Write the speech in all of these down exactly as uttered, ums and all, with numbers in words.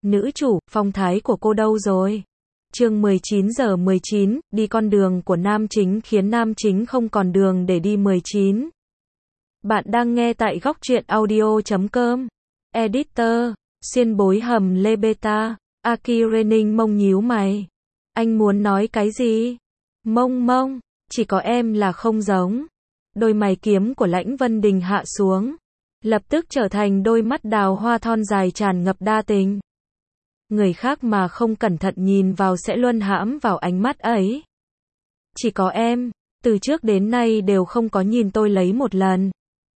Nữ chủ, phong thái của cô đâu rồi? Chương mười chín giờ mười chín, đi con đường của nam chính khiến nam chính không còn đường để đi mười chín. Bạn đang nghe tại góc truyện audio chấm com. Editor, Xiên bối hầm lê beta, Aki Rening mông nhíu mày. Anh muốn nói cái gì? Mông mông, chỉ có em là không giống. Đôi mày kiếm của Lãnh Vân Đình hạ xuống, lập tức trở thành đôi mắt đào hoa thon dài tràn ngập đa tình. Người khác mà không cẩn thận nhìn vào sẽ luân hãm vào ánh mắt ấy. Chỉ có em, từ trước đến nay đều không có nhìn tôi lấy một lần.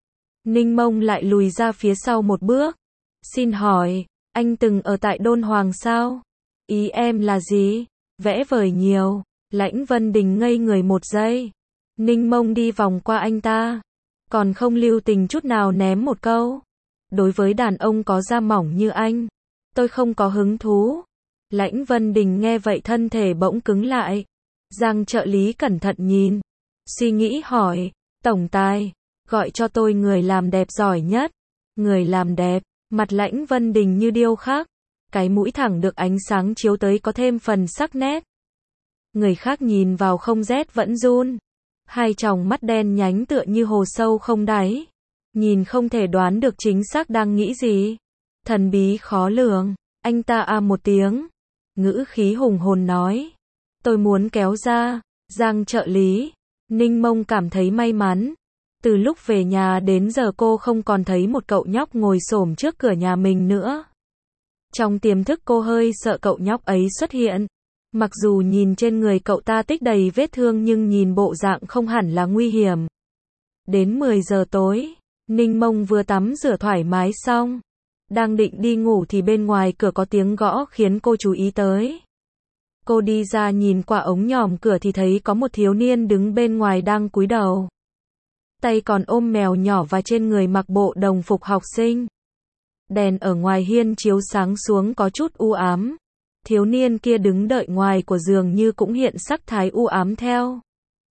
Ninh Mông lại lùi ra phía sau một bước. Xin hỏi, anh từng ở tại Đôn Hoàng sao? Ý em là gì? Vẽ vời nhiều. Lãnh Vân Đình ngây người một giây. Ninh Mông đi vòng qua anh ta, còn không lưu tình chút nào ném một câu. Đối với đàn ông có da mỏng như anh, tôi không có hứng thú. Lãnh Vân Đình nghe vậy thân thể bỗng cứng lại. Giang trợ lý cẩn thận nhìn, suy nghĩ hỏi, tổng tài, gọi cho tôi người làm đẹp giỏi nhất. Người làm đẹp, mặt Lãnh Vân Đình như điêu khắc, cái mũi thẳng được ánh sáng chiếu tới có thêm phần sắc nét. Người khác nhìn vào không rét vẫn run. Hai tròng mắt đen nhánh tựa như hồ sâu không đáy. Nhìn không thể đoán được chính xác đang nghĩ gì. Thần bí khó lường. Anh ta a một tiếng, ngữ khí hùng hồn nói, tôi muốn kéo ra. Giang trợ lý. Ninh Mông cảm thấy may mắn. Từ lúc về nhà đến giờ cô không còn thấy một cậu nhóc ngồi xổm trước cửa nhà mình nữa. Trong tiềm thức cô hơi sợ cậu nhóc ấy xuất hiện. Mặc dù nhìn trên người cậu ta tích đầy vết thương nhưng nhìn bộ dạng không hẳn là nguy hiểm. Đến mười giờ tối, Ninh Mông vừa tắm rửa thoải mái xong, đang định đi ngủ thì bên ngoài cửa có tiếng gõ khiến cô chú ý tới. Cô đi ra nhìn qua ống nhòm cửa thì thấy có một thiếu niên đứng bên ngoài đang cúi đầu. Tay còn ôm mèo nhỏ và trên người mặc bộ đồng phục học sinh. Đèn ở ngoài hiên chiếu sáng xuống có chút u ám. Thiếu niên kia đứng đợi ngoài của giường như cũng hiện sắc thái u ám theo.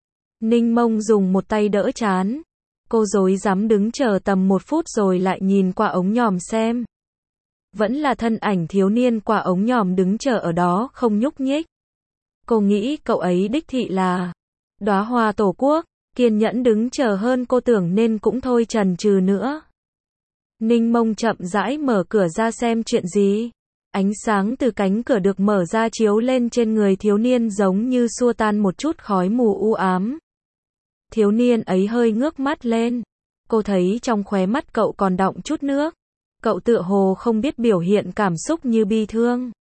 Ninh Mông dùng một tay đỡ trán. Cô rối rắm đứng chờ tầm một phút rồi lại nhìn qua ống nhòm xem. Vẫn là thân ảnh thiếu niên qua ống nhòm đứng chờ ở đó không nhúc nhích. Cô nghĩ cậu ấy đích thị là đóa hoa tổ quốc, kiên nhẫn đứng chờ hơn cô tưởng nên cũng thôi chần chừ nữa. Ninh Mông chậm rãi mở cửa ra xem chuyện gì. Ánh sáng từ cánh cửa được mở ra chiếu lên trên người thiếu niên giống như xua tan một chút khói mù u ám. Thiếu niên ấy hơi ngước mắt lên. Cô thấy trong khóe mắt cậu còn đọng chút nước. Cậu tựa hồ không biết biểu hiện cảm xúc như bi thương.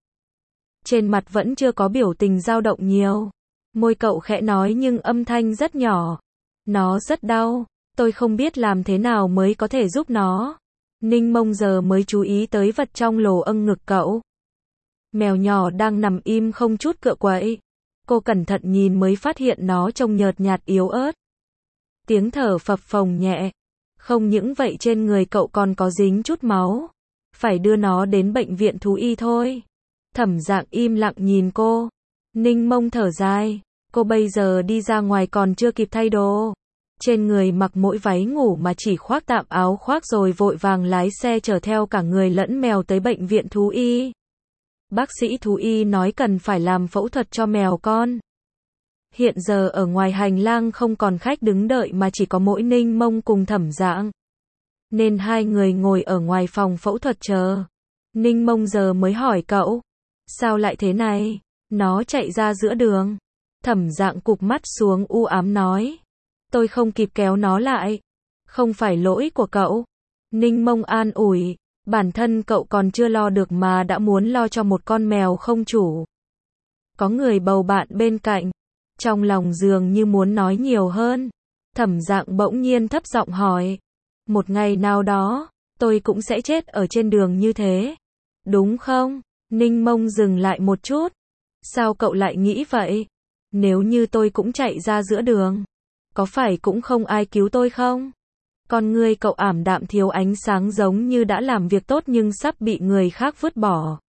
Trên mặt vẫn chưa có biểu tình dao động nhiều. Môi cậu khẽ nói nhưng âm thanh rất nhỏ. Nó rất đau, tôi không biết làm thế nào mới có thể giúp nó. Ninh Mông giờ mới chú ý tới vật trong lồ âng ngực cậu. Mèo nhỏ đang nằm im không chút cựa quậy. Cô cẩn thận nhìn mới phát hiện nó trông nhợt nhạt yếu ớt. Tiếng thở phập phồng nhẹ. Không những vậy trên người cậu còn có dính chút máu. Phải đưa nó đến bệnh viện thú y thôi. Thẩm Dạng im lặng nhìn cô. Ninh Mông thở dài. Cô bây giờ đi ra ngoài còn chưa kịp thay đồ. Trên người mặc mỗi váy ngủ mà chỉ khoác tạm áo khoác rồi vội vàng lái xe chở theo cả người lẫn mèo tới bệnh viện thú y. Bác sĩ thú y nói cần phải làm phẫu thuật cho mèo con. Hiện giờ ở ngoài hành lang không còn khách đứng đợi mà chỉ có mỗi Ninh Mông cùng Thẩm Dạng. Nên hai người ngồi ở ngoài phòng phẫu thuật chờ. Ninh Mông giờ mới hỏi cậu. Sao lại thế này? Nó chạy ra giữa đường. Thẩm Dạng cụp mắt xuống u ám nói. Tôi không kịp kéo nó lại. Không phải lỗi của cậu. Ninh Mông an ủi. Bản thân cậu còn chưa lo được mà đã muốn lo cho một con mèo không chủ. Có người bầu bạn bên cạnh. Trong lòng dường như muốn nói nhiều hơn. Thẩm Dạng bỗng nhiên thấp giọng hỏi. Một ngày nào đó, tôi cũng sẽ chết ở trên đường như thế. Đúng không? Ninh Mông dừng lại một chút. Sao cậu lại nghĩ vậy? Nếu như tôi cũng chạy ra giữa đường, có phải cũng không ai cứu tôi không? Con ngươi cậu ảm đạm thiếu ánh sáng giống như đã làm việc tốt nhưng sắp bị người khác vứt bỏ.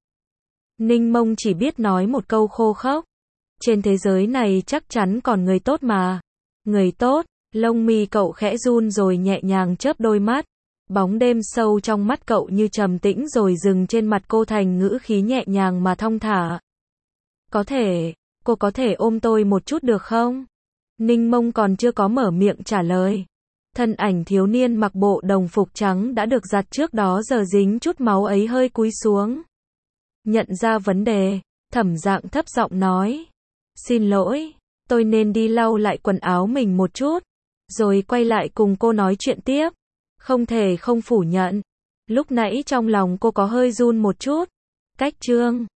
Ninh Mông chỉ biết nói một câu khô khốc. Trên thế giới này chắc chắn còn người tốt mà. Người tốt, lông mi cậu khẽ run rồi nhẹ nhàng chớp đôi mắt. Bóng đêm sâu trong mắt cậu như trầm tĩnh rồi dừng trên mặt cô thành ngữ khí nhẹ nhàng mà thong thả. Có thể, cô có thể ôm tôi một chút được không? Ninh Mông còn chưa có mở miệng trả lời. Thân ảnh thiếu niên mặc bộ đồng phục trắng đã được giặt trước đó giờ dính chút máu ấy hơi cúi xuống. Nhận ra vấn đề, Thẩm Dạng thấp giọng nói. Xin lỗi, tôi nên đi lau lại quần áo mình một chút, rồi quay lại cùng cô nói chuyện tiếp. Không thể không phủ nhận. Lúc nãy trong lòng cô có hơi run một chút. Cách Trương